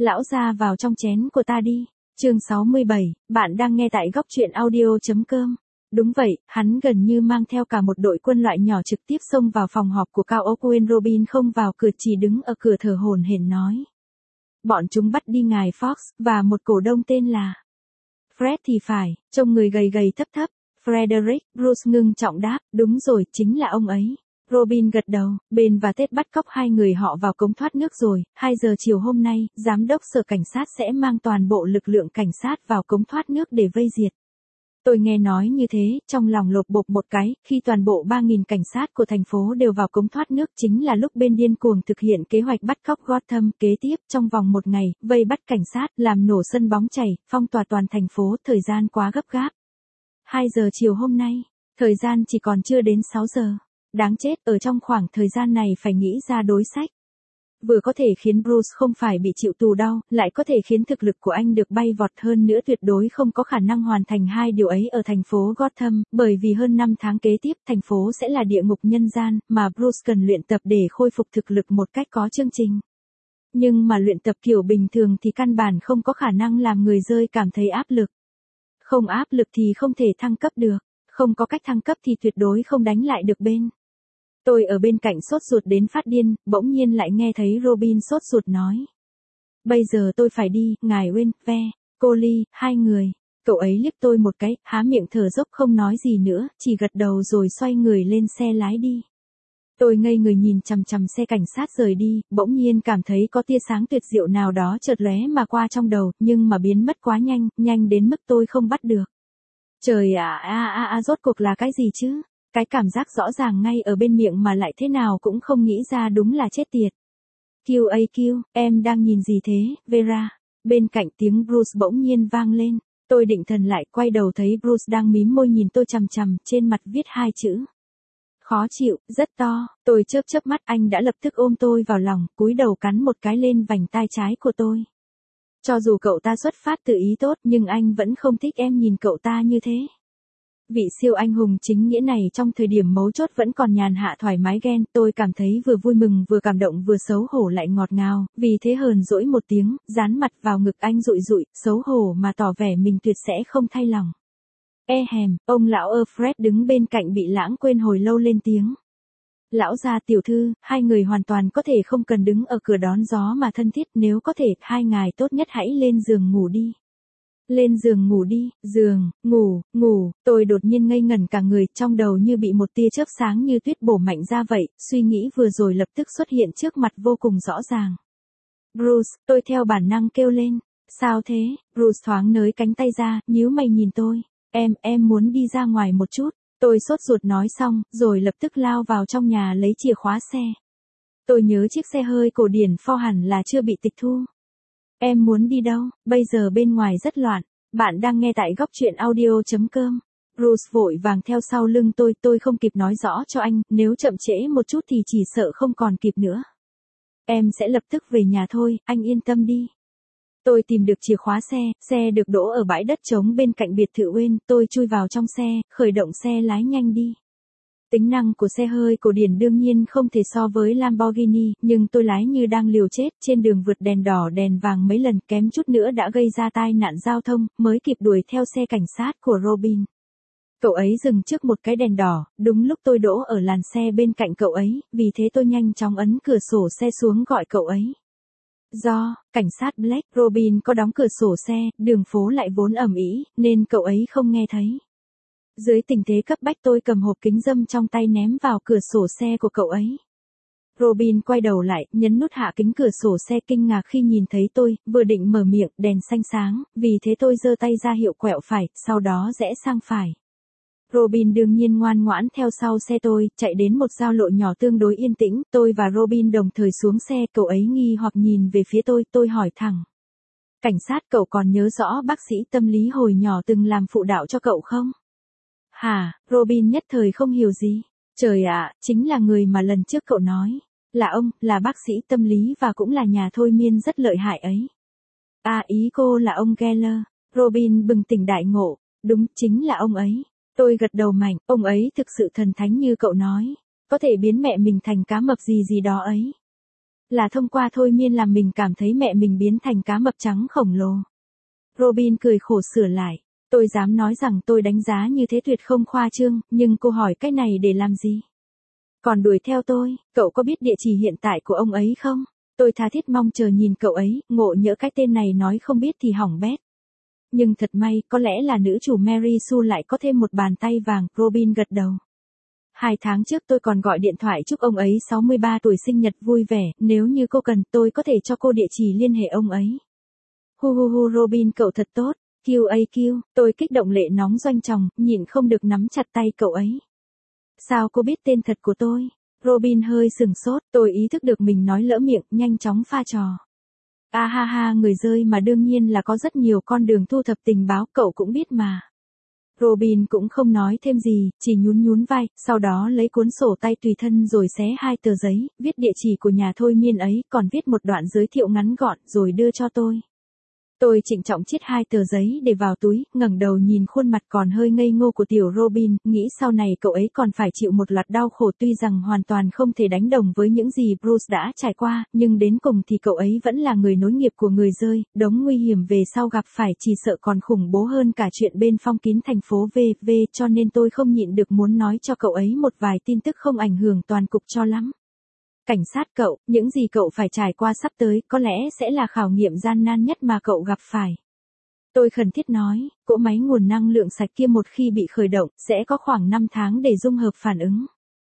Lão gia vào trong chén của ta đi. Chương 67, bạn đang nghe tại góc truyện audio.com. Đúng vậy, hắn gần như mang theo cả một đội quân loại nhỏ trực tiếp xông vào phòng họp của Cao Ốc Quên. Robin không vào cửa, chỉ đứng ở cửa thở hổn hển nói. Bọn chúng bắt đi ngài Fox, và một cổ đông tên là Fred thì phải, trông người gầy gầy thấp thấp. Frederick, Bruce ngưng trọng đáp, đúng rồi, chính là ông ấy. Robin gật đầu, Ben và Ted bắt cóc hai người họ vào cống thoát nước rồi. 2 giờ chiều hôm nay, giám đốc sở cảnh sát sẽ mang toàn bộ lực lượng cảnh sát vào cống thoát nước để vây diệt. Tôi nghe nói như thế, trong lòng lột bột một cái, khi toàn bộ 3.000 cảnh sát của thành phố đều vào cống thoát nước chính là lúc Ben điên cuồng thực hiện kế hoạch bắt cóc Gotham. Kế tiếp, trong vòng 1 ngày, vây bắt cảnh sát, làm nổ sân bóng chày, phong tỏa toàn thành phố, thời gian quá gấp gáp. 2 giờ chiều hôm nay, thời gian chỉ còn chưa đến 6 giờ. Đáng chết, ở trong khoảng thời gian này phải nghĩ ra đối sách. Vừa có thể khiến Bruce không phải bị chịu tù đau, lại có thể khiến thực lực của anh được bay vọt hơn nữa. Tuyệt đối không có khả năng hoàn thành hai điều ấy ở thành phố Gotham, bởi vì hơn 5 tháng kế tiếp thành phố sẽ là địa ngục nhân gian, mà Bruce cần luyện tập để khôi phục thực lực một cách có chương trình. Nhưng mà luyện tập kiểu bình thường thì căn bản không có khả năng làm người rơi cảm thấy áp lực. Không áp lực thì không thể thăng cấp được, không có cách thăng cấp thì tuyệt đối không đánh lại được Ben. Tôi ở bên cạnh sốt ruột đến phát điên, bỗng nhiên lại nghe thấy Robin sốt ruột nói. Bây giờ tôi phải đi, ngài Wayne, Ve, cô Lee, 2 người. Cậu ấy liếc tôi một cái, há miệng thở dốc không nói gì nữa, chỉ gật đầu rồi xoay người lên xe lái đi. Tôi ngây người nhìn chằm chằm xe cảnh sát rời đi, bỗng nhiên cảm thấy có tia sáng tuyệt diệu nào đó chợt lóe mà qua trong đầu, nhưng mà biến mất quá nhanh, nhanh đến mức tôi không bắt được. Trời ạ, rốt cuộc là cái gì chứ? Cái cảm giác rõ ràng ngay ở bên miệng mà lại thế nào cũng không nghĩ ra, đúng là chết tiệt. QAQ, em đang nhìn gì thế, Vera? Bên cạnh tiếng Bruce bỗng nhiên vang lên. Tôi định thần lại, quay đầu thấy Bruce đang mím môi nhìn tôi chằm chằm, trên mặt viết 2 chữ. Khó chịu, rất to. Tôi chớp mắt, anh đã lập tức ôm tôi vào lòng, cúi đầu cắn một cái lên vành tai trái của tôi. Cho dù cậu ta xuất phát từ ý tốt, nhưng anh vẫn không thích em nhìn cậu ta như thế. Vị siêu anh hùng chính nghĩa này trong thời điểm mấu chốt vẫn còn nhàn hạ thoải mái ghen. Tôi cảm thấy vừa vui mừng vừa cảm động vừa xấu hổ lại ngọt ngào, vì thế hờn dỗi một tiếng, dán mặt vào ngực anh rụi rụi, xấu hổ mà tỏ vẻ mình tuyệt sẽ không thay lòng. Ông lão Fred đứng bên cạnh bị lãng quên hồi lâu lên tiếng. Lão gia tiểu thư, 2 người hoàn toàn có thể không cần đứng ở cửa đón gió mà thân thiết, nếu có thể, 2 ngài tốt nhất hãy lên giường ngủ đi. Lên giường ngủ đi, giường, ngủ, tôi đột nhiên ngây ngẩn cả người, trong đầu như bị một tia chớp sáng như tuyết bổ mạnh ra vậy, suy nghĩ vừa rồi lập tức xuất hiện trước mặt vô cùng rõ ràng. Bruce, tôi theo bản năng kêu lên, sao thế? Bruce thoáng nới cánh tay ra, nhíu mày nhìn tôi, em muốn đi ra ngoài một chút, tôi sốt ruột nói xong, rồi lập tức lao vào trong nhà lấy chìa khóa xe. Tôi nhớ chiếc xe hơi cổ điển Ford hẳn là chưa bị tịch thu. Em muốn đi đâu? Bây giờ bên ngoài rất loạn. Bạn đang nghe tại góc truyện audio.com. Bruce vội vàng theo sau lưng tôi không kịp nói rõ cho anh, nếu chậm trễ một chút thì chỉ sợ không còn kịp nữa. Em sẽ lập tức về nhà thôi, anh yên tâm đi. Tôi tìm được chìa khóa xe được đỗ ở bãi đất trống bên cạnh biệt thự Wayne, tôi chui vào trong xe, khởi động xe lái nhanh đi. Tính năng của xe hơi cổ điển đương nhiên không thể so với Lamborghini, nhưng tôi lái như đang liều chết, trên đường vượt đèn đỏ đèn vàng mấy lần, kém chút nữa đã gây ra tai nạn giao thông, mới kịp đuổi theo xe cảnh sát của Robin. Cậu ấy dừng trước một cái đèn đỏ, đúng lúc tôi đỗ ở làn xe bên cạnh cậu ấy, vì thế tôi nhanh chóng ấn cửa sổ xe xuống gọi cậu ấy. Do, cảnh sát Black, Robin có đóng cửa sổ xe, đường phố lại vốn ầm ĩ, nên cậu ấy không nghe thấy. Dưới tình thế cấp bách tôi cầm hộp kính râm trong tay ném vào cửa sổ xe của cậu ấy. Robin quay đầu lại, nhấn nút hạ kính cửa sổ xe, kinh ngạc khi nhìn thấy tôi, vừa định mở miệng, đèn xanh sáng, vì thế tôi giơ tay ra hiệu quẹo phải, sau đó rẽ sang phải. Robin đương nhiên ngoan ngoãn theo sau xe tôi, chạy đến một giao lộ nhỏ tương đối yên tĩnh, tôi và Robin đồng thời xuống xe, cậu ấy nghi hoặc nhìn về phía tôi hỏi thẳng. Cảnh sát, cậu còn nhớ rõ bác sĩ tâm lý hồi nhỏ từng làm phụ đạo cho cậu không? Hả? Robin nhất thời không hiểu gì. Trời ạ, chính là người mà lần trước cậu nói. Là ông, là bác sĩ tâm lý và cũng là nhà thôi miên rất lợi hại ấy. À, ý cô là ông Geller. Robin bừng tỉnh đại ngộ. Đúng, chính là ông ấy. Tôi gật đầu mạnh, ông ấy thực sự thần thánh như cậu nói. Có thể biến mẹ mình thành cá mập gì gì đó ấy. Là thông qua thôi miên làm mình cảm thấy mẹ mình biến thành cá mập trắng khổng lồ. Robin cười khổ sửa lại. Tôi dám nói rằng tôi đánh giá như thế tuyệt không khoa trương, nhưng cô hỏi cái này để làm gì? Còn đuổi theo tôi, cậu có biết địa chỉ hiện tại của ông ấy không? Tôi tha thiết mong chờ nhìn cậu ấy, ngộ nhỡ cái tên này nói không biết thì hỏng bét. Nhưng thật may, có lẽ là nữ chủ Mary Sue lại có thêm một bàn tay vàng, Robin gật đầu. 2 tháng trước tôi còn gọi điện thoại chúc ông ấy 63 tuổi sinh nhật vui vẻ, nếu như cô cần tôi có thể cho cô địa chỉ liên hệ ông ấy. Hu hu hu Robin cậu thật tốt, QAQ, tôi kích động lệ nóng doanh tròng, nhịn không được nắm chặt tay cậu ấy. Sao cô biết tên thật của tôi? Robin hơi sừng sốt, tôi ý thức được mình nói lỡ miệng, nhanh chóng pha trò. À ha ha người rơi mà đương nhiên là có rất nhiều con đường thu thập tình báo, cậu cũng biết mà. Robin cũng không nói thêm gì, chỉ nhún nhún vai, sau đó lấy cuốn sổ tay tùy thân rồi xé 2 tờ giấy, viết địa chỉ của nhà thôi miên ấy, còn viết một đoạn giới thiệu ngắn gọn rồi đưa cho tôi. Tôi trịnh trọng chiết 2 tờ giấy để vào túi, ngẩng đầu nhìn khuôn mặt còn hơi ngây ngô của tiểu Robin, nghĩ sau này cậu ấy còn phải chịu một loạt đau khổ tuy rằng hoàn toàn không thể đánh đồng với những gì Bruce đã trải qua, nhưng đến cùng thì cậu ấy vẫn là người nối nghiệp của người rơi, đống nguy hiểm về sau gặp phải chỉ sợ còn khủng bố hơn cả chuyện bên phong kín thành phố VV cho nên tôi không nhịn được muốn nói cho cậu ấy một vài tin tức không ảnh hưởng toàn cục cho lắm. Cảnh sát cậu, những gì cậu phải trải qua sắp tới có lẽ sẽ là khảo nghiệm gian nan nhất mà cậu gặp phải. Tôi khẩn thiết nói, cỗ máy nguồn năng lượng sạch kia một khi bị khởi động sẽ có khoảng 5 tháng để dung hợp phản ứng.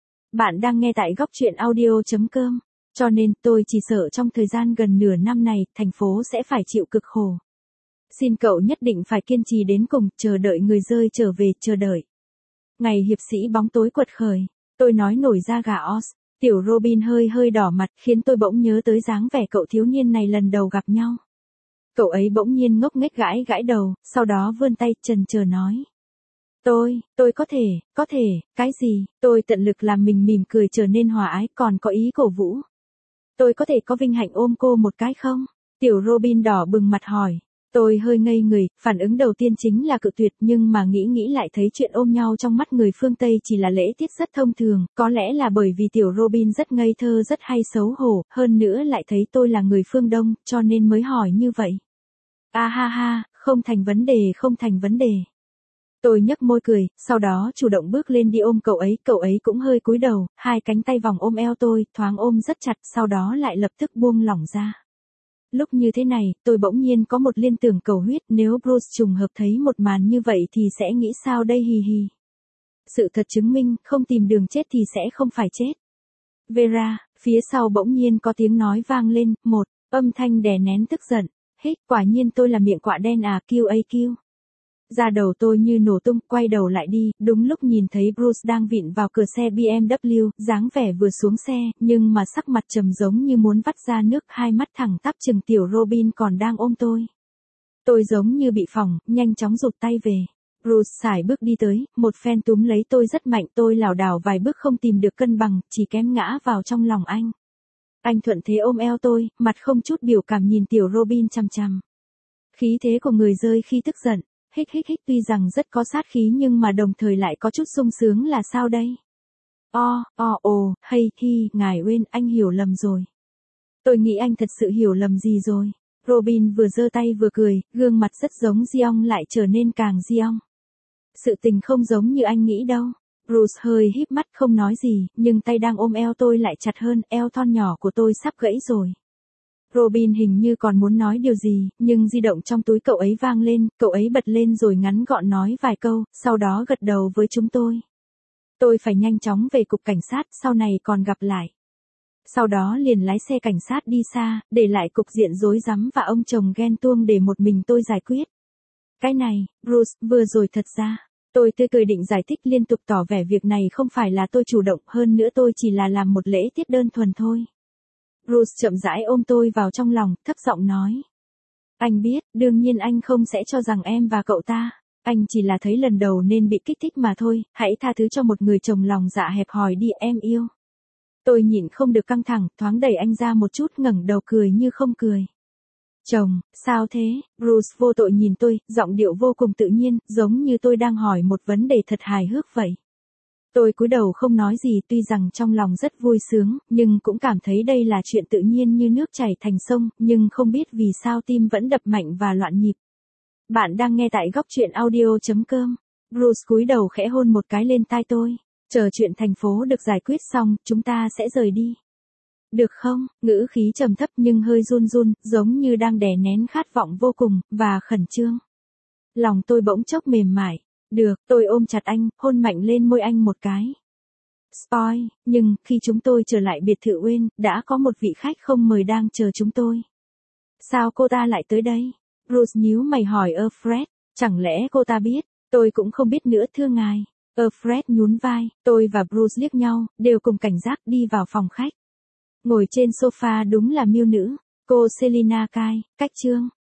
Bạn đang nghe tại góc truyện audio.com, cho nên tôi chỉ sợ trong thời gian gần nửa năm này thành phố sẽ phải chịu cực khổ. Xin cậu nhất định phải kiên trì đến cùng, chờ đợi người rơi trở về, chờ đợi. Ngày hiệp sĩ bóng tối quật khởi, tôi nói nổi da gà os. Tiểu Robin hơi đỏ mặt khiến tôi bỗng nhớ tới dáng vẻ cậu thiếu niên này lần đầu gặp nhau. Cậu ấy bỗng nhiên ngốc nghếch gãi đầu, sau đó vươn tay chần chờ nói. Tôi có thể, cái gì, tôi tận lực làm mình mỉm cười trở nên hòa ái còn có ý cổ vũ. Tôi có thể có vinh hạnh ôm cô một cái không? Tiểu Robin đỏ bừng mặt hỏi. Tôi hơi ngây người, phản ứng đầu tiên chính là cự tuyệt nhưng mà nghĩ lại thấy chuyện ôm nhau trong mắt người phương Tây chỉ là lễ tiết rất thông thường, có lẽ là bởi vì tiểu Robin rất ngây thơ rất hay xấu hổ, hơn nữa lại thấy tôi là người phương Đông, cho nên mới hỏi như vậy. À ha ha, không thành vấn đề. Tôi nhếch môi cười, sau đó chủ động bước lên đi ôm cậu ấy cũng hơi cúi đầu, 2 cánh tay vòng ôm eo tôi, thoáng ôm rất chặt, sau đó lại lập tức buông lỏng ra. Lúc như thế này, tôi bỗng nhiên có một liên tưởng cầu huyết, nếu Bruce trùng hợp thấy một màn như vậy thì sẽ nghĩ sao đây hì hì. Sự thật chứng minh, không tìm đường chết thì sẽ không phải chết. Vera, phía sau bỗng nhiên có tiếng nói vang lên, một, âm thanh đè nén tức giận. Hít, quả nhiên tôi là miệng quạ đen à, QAQ. Da đầu tôi như nổ tung, quay đầu lại đi, đúng lúc nhìn thấy Bruce đang vịn vào cửa xe BMW, dáng vẻ vừa xuống xe, nhưng mà sắc mặt trầm giống như muốn vắt ra nước, 2 mắt thẳng tắp chừng tiểu Robin còn đang ôm tôi. Tôi giống như bị phỏng, nhanh chóng rụt tay về. Bruce sải bước đi tới, một phen túm lấy tôi rất mạnh, tôi lảo đảo vài bước không tìm được cân bằng, chỉ kém ngã vào trong lòng anh. Anh thuận thế ôm eo tôi, mặt không chút biểu cảm nhìn tiểu Robin chằm chằm. Khí thế của người rơi khi tức giận. Hích tuy rằng rất có sát khí nhưng mà đồng thời lại có chút sung sướng là sao đây? Ngài Wayne, anh hiểu lầm rồi. Tôi nghĩ anh thật sự hiểu lầm gì rồi. Robin vừa giơ tay vừa cười, gương mặt rất giống Jeong lại trở nên càng Jeong. Sự tình không giống như anh nghĩ đâu. Bruce hơi híp mắt không nói gì, nhưng tay đang ôm eo tôi lại chặt hơn, eo thon nhỏ của tôi sắp gãy rồi. Robin hình như còn muốn nói điều gì, nhưng di động trong túi cậu ấy vang lên, cậu ấy bật lên rồi ngắn gọn nói vài câu, sau đó gật đầu với chúng tôi. Tôi phải nhanh chóng về cục cảnh sát, sau này còn gặp lại. Sau đó liền lái xe cảnh sát đi xa, để lại cục diện rối rắm và ông chồng ghen tuông để một mình tôi giải quyết. Cái này, Bruce, vừa rồi thật ra. Tôi tươi cười định giải thích liên tục tỏ vẻ việc này không phải là tôi chủ động, hơn nữa tôi chỉ là làm một lễ tiết đơn thuần thôi. Bruce chậm rãi ôm tôi vào trong lòng, thấp giọng nói. Anh biết, đương nhiên anh không sẽ cho rằng em và cậu ta. Anh chỉ là thấy lần đầu nên bị kích thích mà thôi, hãy tha thứ cho một người chồng lòng dạ hẹp hòi đi em yêu. Tôi nhịn không được căng thẳng, thoáng đẩy anh ra một chút ngẩng đầu cười như không cười. Chồng, sao thế? Bruce vô tội nhìn tôi, giọng điệu vô cùng tự nhiên, giống như tôi đang hỏi một vấn đề thật hài hước vậy. Tôi cúi đầu không nói gì, tuy rằng trong lòng rất vui sướng, nhưng cũng cảm thấy đây là chuyện tự nhiên như nước chảy thành sông, nhưng không biết vì sao tim vẫn đập mạnh và loạn nhịp. Bạn đang nghe tại góc chuyện audio.com. Bruce cúi đầu khẽ hôn một cái lên tai tôi. Chờ chuyện thành phố được giải quyết xong, chúng ta sẽ rời đi. Được không? Ngữ khí trầm thấp nhưng hơi run run, giống như đang đè nén khát vọng vô cùng, và khẩn trương. Lòng tôi bỗng chốc mềm mại. Được, tôi ôm chặt anh, hôn mạnh lên môi anh một cái. Spoil, nhưng, khi chúng tôi trở lại biệt thự Wayne, đã có một vị khách không mời đang chờ chúng tôi. Sao cô ta lại tới đây? Bruce nhíu mày hỏi Alfred, chẳng lẽ cô ta biết? Tôi cũng không biết nữa thưa ngài. Alfred nhún vai, tôi và Bruce liếc nhau, đều cùng cảnh giác đi vào phòng khách. Ngồi trên sofa đúng là miêu nữ, cô Selina Kai, cách chương.